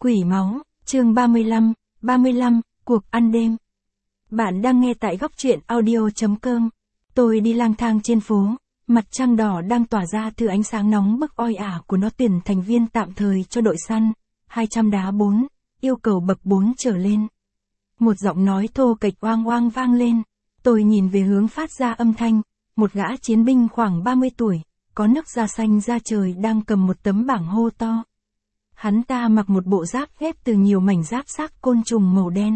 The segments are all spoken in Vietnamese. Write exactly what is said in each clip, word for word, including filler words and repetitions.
Quỷ máu, chương ba mươi lăm, ba mươi lăm, cuộc ăn đêm. Bạn đang nghe tại góc truyện audio.com. Tôi đi lang thang trên phố, mặt trăng đỏ đang tỏa ra từ ánh sáng nóng bức oi ả của nó tuyển thành viên tạm thời cho đội săn, hai trăm đá bốn, yêu cầu bậc bốn trở lên. Một giọng nói thô kệch oang oang vang lên, tôi nhìn về hướng phát ra âm thanh, một gã chiến binh khoảng ba mươi tuổi, có nước da xanh da trời đang cầm một tấm bảng hô to. Hắn ta mặc một bộ giáp ghép từ nhiều mảnh giáp xác côn trùng màu đen.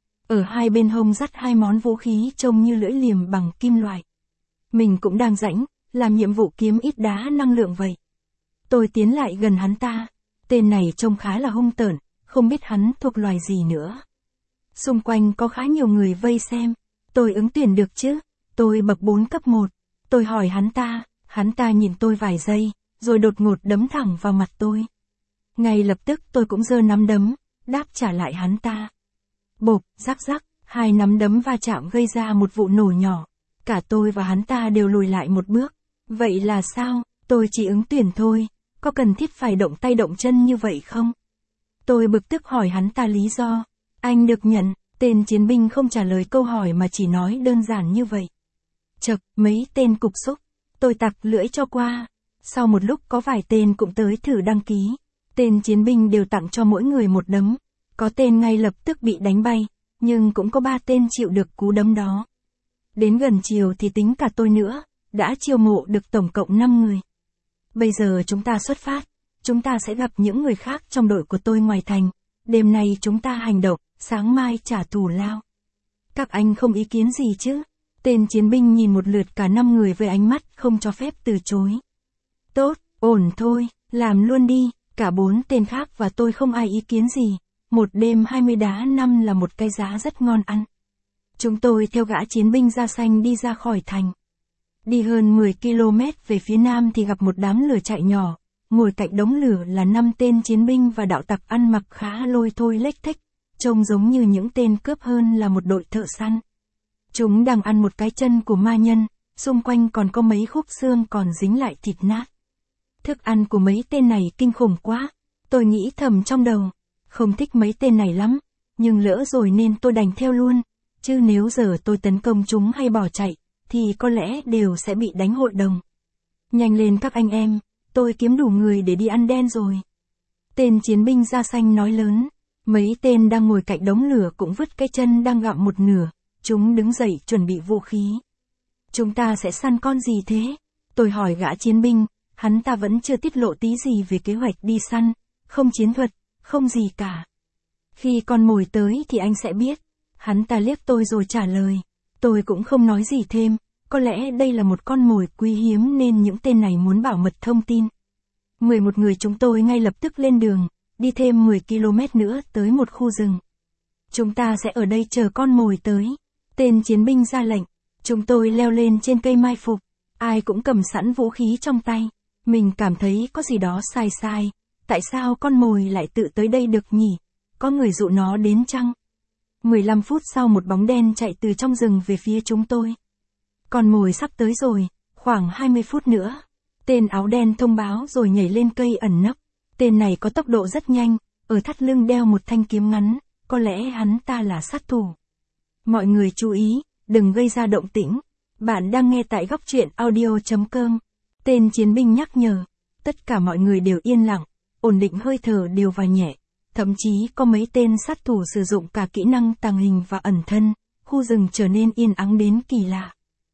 Ở hai bên hông dắt hai món vũ khí trông như lưỡi liềm bằng kim loại. Mình cũng đang rãnh, làm nhiệm vụ kiếm ít đá năng lượng vậy. Tôi tiến lại gần hắn ta. Tên này trông khá là hung tợn, không biết hắn thuộc loài gì nữa. Xung quanh có khá nhiều người vây xem. Tôi ứng tuyển được chứ? Tôi bậc bốn cấp một. Tôi hỏi hắn ta, hắn ta nhìn tôi vài giây, rồi đột ngột đấm thẳng vào mặt tôi. Ngay lập tức tôi cũng giơ nắm đấm, đáp trả lại hắn ta. Bộp, rắc rắc, hai nắm đấm va chạm gây ra một vụ nổ nhỏ. Cả tôi và hắn ta đều lùi lại một bước. Vậy là sao? Tôi chỉ ứng tuyển thôi, có cần thiết phải động tay động chân như vậy không? Tôi bực tức hỏi hắn ta lý do. Anh được nhận, tên chiến binh không trả lời câu hỏi mà chỉ nói đơn giản như vậy. Chậc, mấy tên cục xúc. Tôi tặc lưỡi cho qua. Sau một lúc có vài tên cũng tới thử đăng ký. Tên chiến binh đều tặng cho mỗi người một đấm. Có tên ngay lập tức bị đánh bay, nhưng cũng có ba tên chịu được cú đấm đó. Đến gần chiều thì tính cả tôi nữa, đã chiêu mộ được tổng cộng năm người. Bây giờ chúng ta xuất phát, chúng ta sẽ gặp những người khác trong đội của tôi ngoài thành. Đêm nay chúng ta hành động, sáng mai trả thù lao. Các anh không ý kiến gì chứ? Tên chiến binh nhìn một lượt cả năm người với ánh mắt không cho phép từ chối. Tốt, ổn thôi, làm luôn đi. Cả bốn tên khác và tôi không ai ý kiến gì. Một đêm hai mươi đá năm là một cái giá rất ngon ăn. Chúng tôi theo gã chiến binh da xanh đi ra khỏi thành. Đi hơn mười ki lô mét về phía nam thì gặp một đám lửa chạy nhỏ. Ngồi cạnh đống lửa là năm tên chiến binh và đạo tặc ăn mặc khá lôi thôi lếch thếch. Trông giống như những tên cướp hơn là một đội thợ săn. Chúng đang ăn một cái chân của ma nhân, xung quanh còn có mấy khúc xương còn dính lại thịt nát. Thức ăn của mấy tên này kinh khủng quá. Tôi nghĩ thầm trong đầu. Không thích mấy tên này lắm. Nhưng lỡ rồi nên tôi đành theo luôn. Chứ nếu giờ tôi tấn công chúng hay bỏ chạy, thì có lẽ đều sẽ bị đánh hội đồng. Nhanh lên các anh em, tôi kiếm đủ người để đi ăn đen rồi. Tên chiến binh da xanh nói lớn. Mấy tên đang ngồi cạnh đống lửa cũng vứt cái chân đang gặm một nửa. Chúng đứng dậy chuẩn bị vũ khí. Chúng ta sẽ săn con gì thế? Tôi hỏi gã chiến binh. Hắn ta vẫn chưa tiết lộ tí gì về kế hoạch đi săn, không chiến thuật, không gì cả. Khi con mồi tới thì anh sẽ biết. Hắn ta liếc tôi rồi trả lời. Tôi cũng không nói gì thêm, có lẽ đây là một con mồi quý hiếm nên những tên này muốn bảo mật thông tin. mười một người chúng tôi ngay lập tức lên đường, đi thêm mười ki lô mét nữa tới một khu rừng. Chúng ta sẽ ở đây chờ con mồi tới. Tên chiến binh ra lệnh. Chúng tôi leo lên trên cây mai phục. Ai cũng cầm sẵn vũ khí trong tay. Mình cảm thấy có gì đó sai sai, tại sao con mồi lại tự tới đây được nhỉ? Có người dụ nó đến chăng? mười lăm phút sau một bóng đen chạy từ trong rừng về phía chúng tôi. Con mồi sắp tới rồi, khoảng hai mươi phút nữa. Tên áo đen thông báo rồi nhảy lên cây ẩn nấp. Tên này có tốc độ rất nhanh, ở thắt lưng đeo một thanh kiếm ngắn, có lẽ hắn ta là sát thủ. Mọi người chú ý, đừng gây ra động tĩnh. Bạn đang nghe tại góc truyện audio.com. Tên chiến binh nhắc nhở. Tất cả mọi người đều yên lặng, ổn định hơi thở đều và nhẹ. Thậm chí có mấy tên sát thủ sử dụng cả kỹ năng tàng hình và ẩn thân. Khu rừng trở nên yên ắng đến kỳ lạ.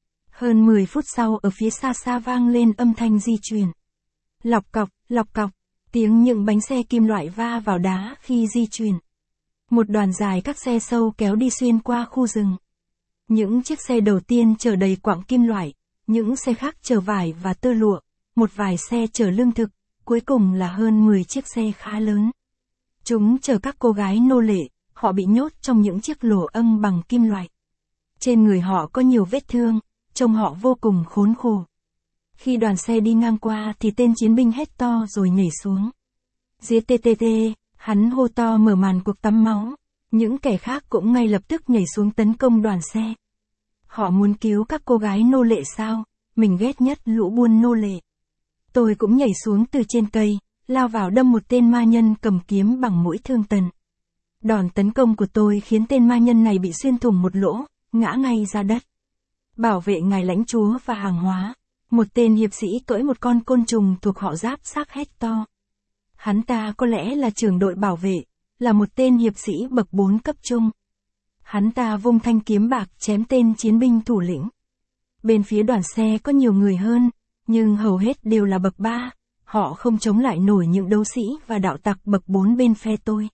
Hơn mười phút sau ở phía xa xa vang lên âm thanh di chuyển. Lọc cọc, lọc cọc, tiếng những bánh xe kim loại va vào đá khi di chuyển. Một đoàn dài các xe sâu kéo đi xuyên qua khu rừng. Những chiếc xe đầu tiên chở đầy quặng kim loại. Những xe khác chở vải và tơ lụa, một vài xe chở lương thực, cuối cùng là hơn mười chiếc xe khá lớn. Chúng chở các cô gái nô lệ, họ bị nhốt trong những chiếc lỗ âng bằng kim loại. Trên người họ có nhiều vết thương, trông họ vô cùng khốn khổ. Khi đoàn xe đi ngang qua thì tên chiến binh hét to rồi nhảy xuống. giê tê tê tê, hắn hô to mở màn cuộc tắm máu. Những kẻ khác cũng ngay lập tức nhảy xuống tấn công đoàn xe. Họ muốn cứu các cô gái nô lệ sao? Mình ghét nhất lũ buôn nô lệ. Tôi cũng nhảy xuống từ trên cây, lao vào đâm một tên ma nhân cầm kiếm bằng mũi thương tần. Đòn tấn công của tôi khiến tên ma nhân này bị xuyên thủng một lỗ, ngã ngay ra đất. Bảo vệ ngài lãnh chúa và hàng hóa, một tên hiệp sĩ cưỡi một con côn trùng thuộc họ Giáp xác hét to. Hắn ta có lẽ là trưởng đội bảo vệ, là một tên hiệp sĩ bậc bốn cấp trung. Hắn ta vung thanh kiếm bạc chém tên chiến binh thủ lĩnh. Bên phía đoàn xe có nhiều người hơn, nhưng hầu hết đều là bậc ba, họ không chống lại nổi những đấu sĩ và đạo tặc bậc bốn bên phe tôi.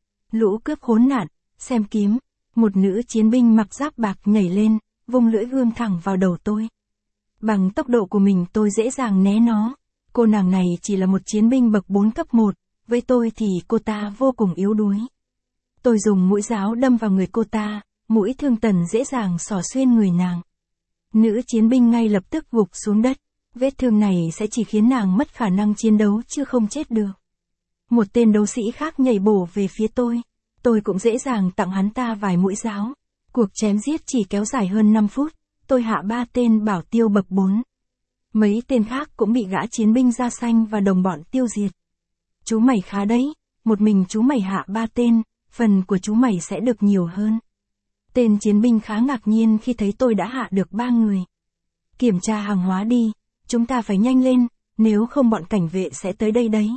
Lũ cướp khốn nạn, xem kiếm, một nữ chiến binh mặc giáp bạc nhảy lên, vung lưỡi gươm thẳng vào đầu tôi. Bằng tốc độ của mình tôi dễ dàng né nó, cô nàng này chỉ là một chiến binh bậc bốn cấp một, với tôi thì cô ta vô cùng yếu đuối. Tôi dùng mũi giáo đâm vào người cô ta, mũi thương tần dễ dàng xỏ xuyên người nàng. Nữ chiến binh ngay lập tức gục xuống đất, vết thương này sẽ chỉ khiến nàng mất khả năng chiến đấu chứ không chết được. Một tên đấu sĩ khác nhảy bổ về phía tôi, tôi cũng dễ dàng tặng hắn ta vài mũi giáo. Cuộc chém giết chỉ kéo dài hơn năm phút, tôi hạ ba tên bảo tiêu bậc bốn. Mấy tên khác cũng bị gã chiến binh da xanh và đồng bọn tiêu diệt. Chú mày khá đấy, một mình chú mày hạ ba tên, phần của chú mày sẽ được nhiều hơn. Tên chiến binh khá ngạc nhiên khi thấy tôi đã hạ được ba người. Kiểm tra hàng hóa đi, chúng ta phải nhanh lên, nếu không bọn cảnh vệ sẽ tới đây đấy.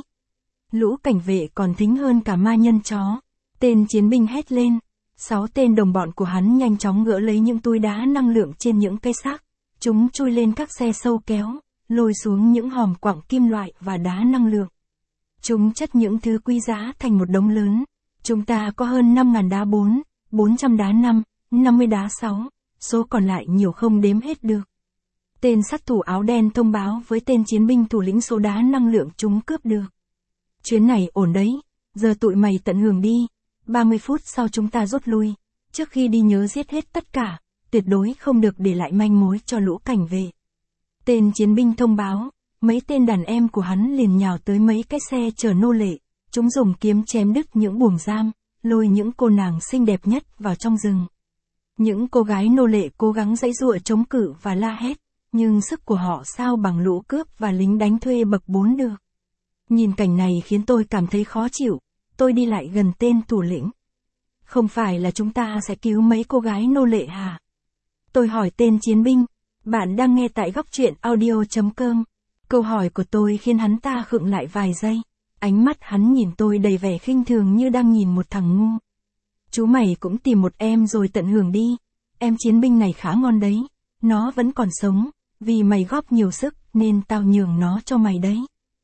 Lũ cảnh vệ còn thính hơn cả ma nhân chó. Tên chiến binh hét lên. Sáu tên đồng bọn của hắn nhanh chóng gỡ lấy những túi đá năng lượng trên những cây xác. Chúng chui lên các xe sâu kéo, lôi xuống những hòm quặng kim loại và đá năng lượng. Chúng chất những thứ quý giá thành một đống lớn. Chúng ta có hơn năm nghìn đá bốn, bốn trăm đá năm, năm mươi đá sáu, số còn lại nhiều không đếm hết được. Tên sát thủ áo đen thông báo với tên chiến binh thủ lĩnh số đá năng lượng chúng cướp được. Chuyến này ổn đấy, giờ tụi mày tận hưởng đi, ba mươi phút sau chúng ta rút lui, trước khi đi nhớ giết hết tất cả, tuyệt đối không được để lại manh mối cho lũ cảnh vệ. Tên chiến binh thông báo, mấy tên đàn em của hắn liền nhào tới mấy cái xe chở nô lệ, chúng dùng kiếm chém đứt những buồng giam, lôi những cô nàng xinh đẹp nhất vào trong rừng. Những cô gái nô lệ cố gắng giãy giụa chống cự và la hét, nhưng sức của họ sao bằng lũ cướp và lính đánh thuê bậc bốn được. Nhìn cảnh này khiến tôi cảm thấy khó chịu, tôi đi lại gần tên thủ lĩnh. Không phải là chúng ta sẽ cứu mấy cô gái nô lệ hả? Tôi hỏi tên chiến binh, bạn đang nghe tại góc truyện audio chấm com. Câu hỏi của tôi khiến hắn ta khựng lại vài giây, ánh mắt hắn nhìn tôi đầy vẻ khinh thường như đang nhìn một thằng ngu. Chú mày cũng tìm một em rồi tận hưởng đi, em chiến binh này khá ngon đấy, nó vẫn còn sống, vì mày góp nhiều sức nên tao nhường nó cho mày đấy.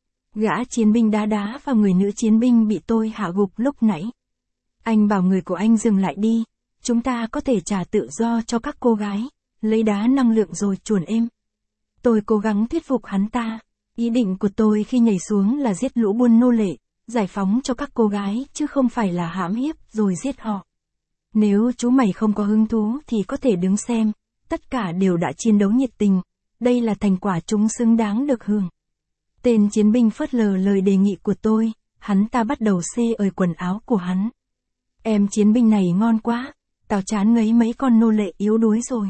Gã chiến binh đá đá vào người nữ chiến binh bị tôi hạ gục lúc nãy. Anh bảo người của anh dừng lại đi, chúng ta có thể trả tự do cho các cô gái, lấy đá năng lượng rồi chuồn êm. Tôi cố gắng thuyết phục hắn ta, ý định của tôi khi nhảy xuống là giết lũ buôn nô lệ, giải phóng cho các cô gái chứ không phải là hãm hiếp rồi giết họ. Nếu chú mày không có hứng thú thì có thể đứng xem, tất cả đều đã chiến đấu nhiệt tình, đây là thành quả chúng xứng đáng được hưởng. Tên chiến binh phớt lờ lời đề nghị của tôi, hắn ta bắt đầu xê ời quần áo của hắn. Em chiến binh này ngon quá, tao chán ngấy mấy con nô lệ yếu đuối rồi.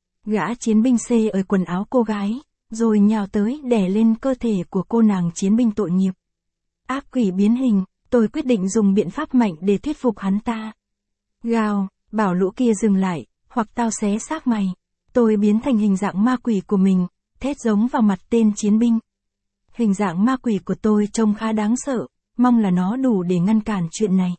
Gã chiến binh xê ời quần áo cô gái, rồi nhào tới đè lên cơ thể của cô nàng chiến binh tội nghiệp. Ác quỷ biến hình, tôi quyết định dùng biện pháp mạnh để thuyết phục hắn ta. Gào, bảo lũ kia dừng lại, hoặc tao xé xác mày. Tôi biến thành hình dạng ma quỷ của mình, thét giống vào mặt tên chiến binh. Hình dạng ma quỷ của tôi trông khá đáng sợ, mong là nó đủ để ngăn cản chuyện này.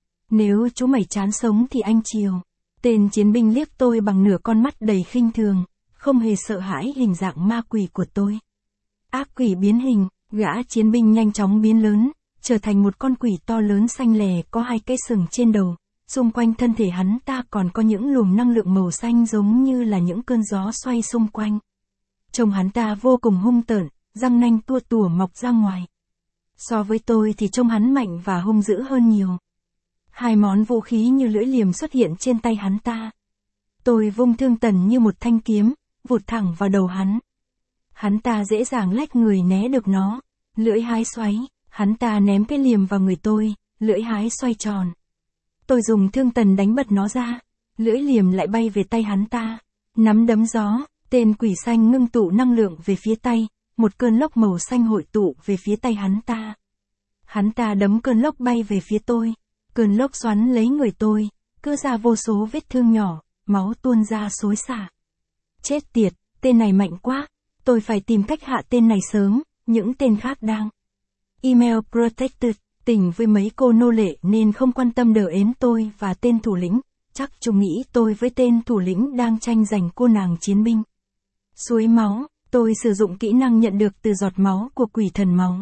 Nếu chú mày chán sống thì anh chiều. Tên chiến binh liếc tôi bằng nửa con mắt đầy khinh thường, không hề sợ hãi hình dạng ma quỷ của tôi. Ác quỷ biến hình, gã chiến binh nhanh chóng biến lớn, trở thành một con quỷ to lớn xanh lè có hai cái sừng trên đầu. Xung quanh thân thể hắn ta còn có những luồng năng lượng màu xanh giống như là những cơn gió xoay xung quanh. Trông hắn ta vô cùng hung tợn, răng nanh tua tủa mọc ra ngoài. So với tôi thì trông hắn mạnh và hung dữ hơn nhiều. Hai món vũ khí như lưỡi liềm xuất hiện trên tay hắn ta. Tôi vung thương tần như một thanh kiếm, vụt thẳng vào đầu hắn. Hắn ta dễ dàng lách người né được nó. Lưỡi hái xoáy, hắn ta ném cái liềm vào người tôi, lưỡi hái xoay tròn. Tôi dùng thương tần đánh bật nó ra, lưỡi liềm lại bay về tay hắn ta. Nắm đấm gió, tên quỷ xanh ngưng tụ năng lượng về phía tay, một cơn lốc màu xanh hội tụ về phía tay hắn ta. Hắn ta đấm cơn lốc bay về phía tôi. Cơn lốc xoắn lấy người tôi, cưa ra vô số vết thương nhỏ, máu tuôn ra xối xả. Chết tiệt, tên này mạnh quá. Tôi phải tìm cách hạ tên này sớm, những tên khác đang email protected, tình với mấy cô nô lệ nên không quan tâm đờ ến tôi và tên thủ lĩnh. Chắc chúng nghĩ tôi với tên thủ lĩnh đang tranh giành cô nàng chiến binh. Suối máu, tôi sử dụng kỹ năng nhận được từ giọt máu của quỷ thần máu.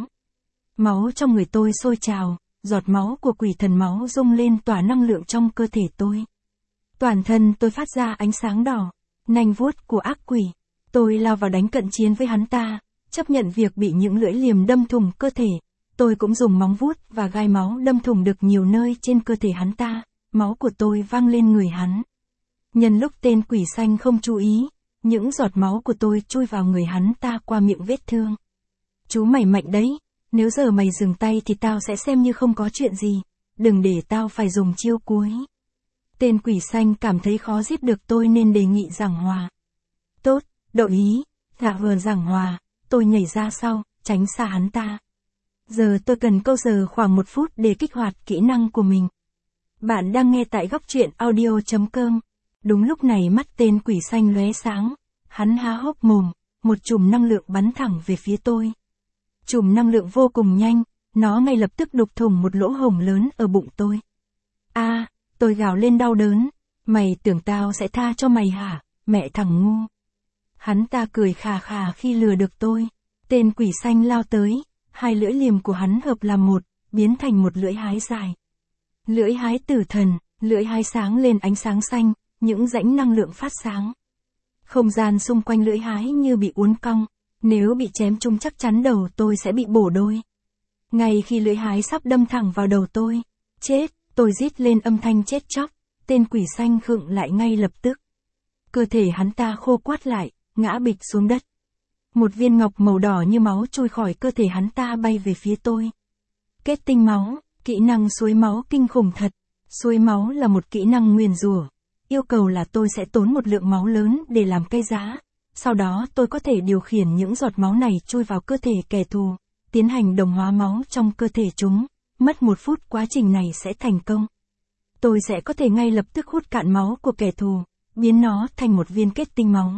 Máu trong người tôi sôi trào, giọt máu của quỷ thần máu rung lên tỏa năng lượng trong cơ thể tôi. Toàn thân tôi phát ra ánh sáng đỏ, nanh vuốt của ác quỷ. Tôi lao vào đánh cận chiến với hắn ta, chấp nhận việc bị những lưỡi liềm đâm thủng cơ thể. Tôi cũng dùng móng vuốt và gai máu đâm thủng được nhiều nơi trên cơ thể hắn ta, máu của tôi văng lên người hắn. Nhân lúc tên quỷ xanh không chú ý, những giọt máu của tôi chui vào người hắn ta qua miệng vết thương. Chú mày mạnh đấy, nếu giờ mày dừng tay thì tao sẽ xem như không có chuyện gì, đừng để tao phải dùng chiêu cuối. Tên quỷ xanh cảm thấy khó giết được tôi nên đề nghị giảng hòa. Tốt, đồng ý, dạ vừa giảng hòa, tôi nhảy ra sau, tránh xa hắn ta. Giờ tôi cần câu giờ khoảng một phút để kích hoạt kỹ năng của mình. Bạn đang nghe tại góc truyện audio chấm com. Đúng lúc này mắt tên quỷ xanh lóe sáng, hắn há hốc mồm, một chùm năng lượng bắn thẳng về phía tôi. Chùm năng lượng vô cùng nhanh, nó ngay lập tức đục thủng một lỗ hổng lớn ở bụng tôi. A, à, tôi gào lên đau đớn, mày tưởng tao sẽ tha cho mày hả, mẹ thằng ngu. Hắn ta cười khà khà khi lừa được tôi. Tên quỷ xanh lao tới, hai lưỡi liềm của hắn hợp làm một, biến thành một lưỡi hái dài. Lưỡi hái tử thần, lưỡi hái sáng lên ánh sáng xanh, những rãnh năng lượng phát sáng. Không gian xung quanh lưỡi hái như bị uốn cong, nếu bị chém trúng chắc chắn đầu tôi sẽ bị bổ đôi. Ngay khi lưỡi hái sắp đâm thẳng vào đầu tôi, chết, tôi rít lên âm thanh chết chóc, tên quỷ xanh khựng lại ngay lập tức. Cơ thể hắn ta khô quắt lại, ngã bịch xuống đất. Một viên ngọc màu đỏ như máu trôi khỏi cơ thể hắn ta bay về phía tôi. Kết tinh máu, kỹ năng suối máu kinh khủng thật. Suối máu là một kỹ năng nguyền rủa, yêu cầu là tôi sẽ tốn một lượng máu lớn để làm cây giá. Sau đó tôi có thể điều khiển những giọt máu này chui vào cơ thể kẻ thù, tiến hành đồng hóa máu trong cơ thể chúng. Mất một phút quá trình này sẽ thành công. Tôi sẽ có thể ngay lập tức hút cạn máu của kẻ thù, biến nó thành một viên kết tinh máu.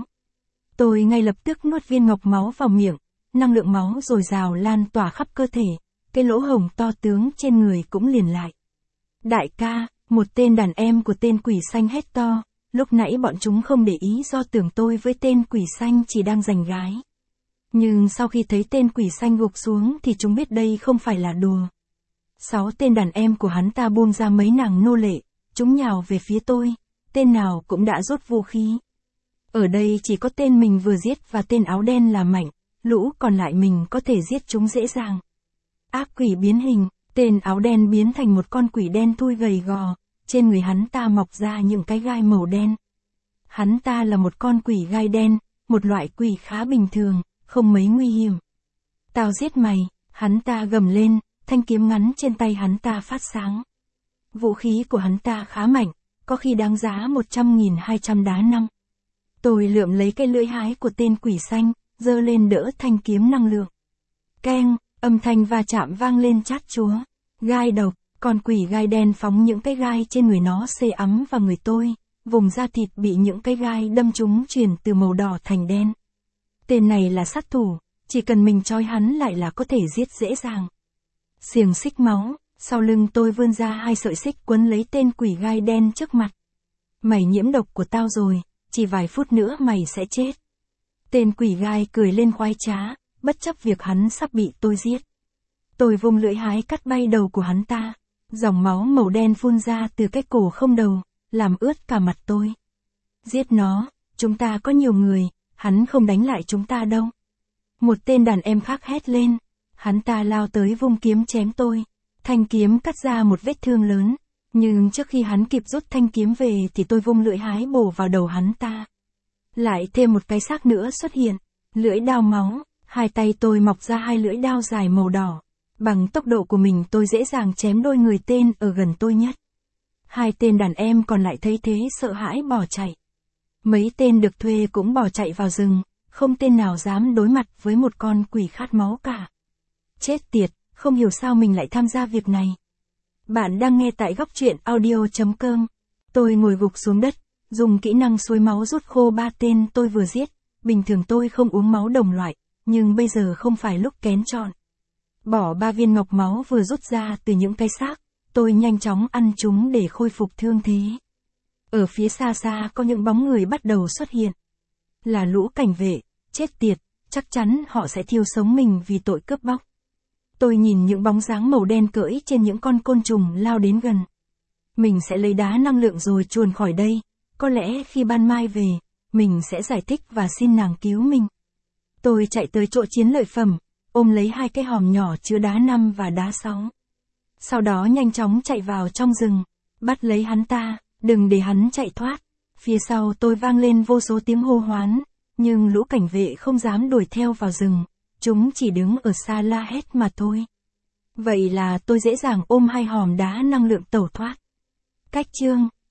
Tôi ngay lập tức nuốt viên ngọc máu vào miệng, năng lượng máu dồi dào lan tỏa khắp cơ thể, cái lỗ hổng to tướng trên người cũng liền lại. Đại ca, một tên đàn em của tên quỷ xanh hét to, lúc nãy bọn chúng không để ý do tưởng tôi với tên quỷ xanh chỉ đang giành gái. Nhưng sau khi thấy tên quỷ xanh gục xuống thì chúng biết đây không phải là đùa. Sáu tên đàn em của hắn ta buông ra mấy nàng nô lệ, chúng nhào về phía tôi, tên nào cũng đã rút vũ khí. Ở đây chỉ có tên mình vừa giết và tên áo đen là mạnh, lũ còn lại mình có thể giết chúng dễ dàng. Ác quỷ biến hình, tên áo đen biến thành một con quỷ đen thui gầy gò, trên người hắn ta mọc ra những cái gai màu đen. Hắn ta là một con quỷ gai đen, một loại quỷ khá bình thường, không mấy nguy hiểm. Tao giết mày, hắn ta gầm lên, thanh kiếm ngắn trên tay hắn ta phát sáng. Vũ khí của hắn ta khá mạnh, có khi đáng giá một trăm nghìn hai trăm đá năng. Tôi lượm lấy cây lưỡi hái của tên quỷ xanh, giơ lên đỡ thanh kiếm năng lượng. Keng, âm thanh va chạm vang lên chát chúa. Gai độc, con quỷ gai đen phóng những cái gai trên người nó xê ấm vào người tôi, vùng da thịt bị những cái gai đâm trúng chuyển từ màu đỏ thành đen. Tên này là sát thủ, chỉ cần mình trói hắn lại là có thể giết dễ dàng. Xiềng xích máu, sau lưng tôi vươn ra hai sợi xích quấn lấy tên quỷ gai đen trước mặt. Mày nhiễm độc của tao rồi, chỉ vài phút nữa mày sẽ chết. Tên quỷ gai cười lên khoái trá, bất chấp việc hắn sắp bị tôi giết. Tôi vung lưỡi hái cắt bay đầu của hắn ta, dòng máu màu đen phun ra từ cái cổ không đầu, làm ướt cả mặt tôi. Giết nó, chúng ta có nhiều người, hắn không đánh lại chúng ta đâu. Một tên đàn em khác hét lên, hắn ta lao tới vung kiếm chém tôi, thanh kiếm cắt ra một vết thương lớn, nhưng trước khi hắn kịp rút thanh kiếm về thì tôi vung lưỡi hái bổ vào đầu hắn ta. Lại thêm một cái xác nữa xuất hiện, lưỡi đao máu, hai tay tôi mọc ra hai lưỡi đao dài màu đỏ. Bằng tốc độ của mình tôi dễ dàng chém đôi người tên ở gần tôi nhất. Hai tên đàn em còn lại thấy thế sợ hãi bỏ chạy. Mấy tên được thuê cũng bỏ chạy vào rừng, không tên nào dám đối mặt với một con quỷ khát máu cả. Chết tiệt, không hiểu sao mình lại tham gia việc này. Bạn đang nghe tại góc truyện audio.com. Tôi ngồi gục xuống đất, dùng kỹ năng suối máu rút khô ba tên tôi vừa giết. Bình thường tôi không uống máu đồng loại, nhưng bây giờ không phải lúc kén chọn. Bỏ ba viên ngọc máu vừa rút ra từ những cái xác, tôi nhanh chóng ăn chúng để khôi phục thương thế. Ở phía xa xa có những bóng người bắt đầu xuất hiện. Là lũ cảnh vệ, chết tiệt, chắc chắn họ sẽ thiêu sống mình vì tội cướp bóc. Tôi nhìn những bóng dáng màu đen cưỡi trên những con côn trùng lao đến gần. Mình sẽ lấy đá năng lượng rồi chuồn khỏi đây, có lẽ khi ban mai về, mình sẽ giải thích và xin nàng cứu mình. Tôi chạy tới chỗ chiến lợi phẩm, ôm lấy hai cái hòm nhỏ chứa đá năm và đá sáu. Sau đó nhanh chóng chạy vào trong rừng, bắt lấy hắn ta, đừng để hắn chạy thoát. Phía sau tôi vang lên vô số tiếng hô hoán, nhưng lũ cảnh vệ không dám đuổi theo vào rừng, chúng chỉ đứng ở xa la hét mà thôi. Vậy là tôi dễ dàng ôm hai hòm đá năng lượng tẩu thoát. Cách chương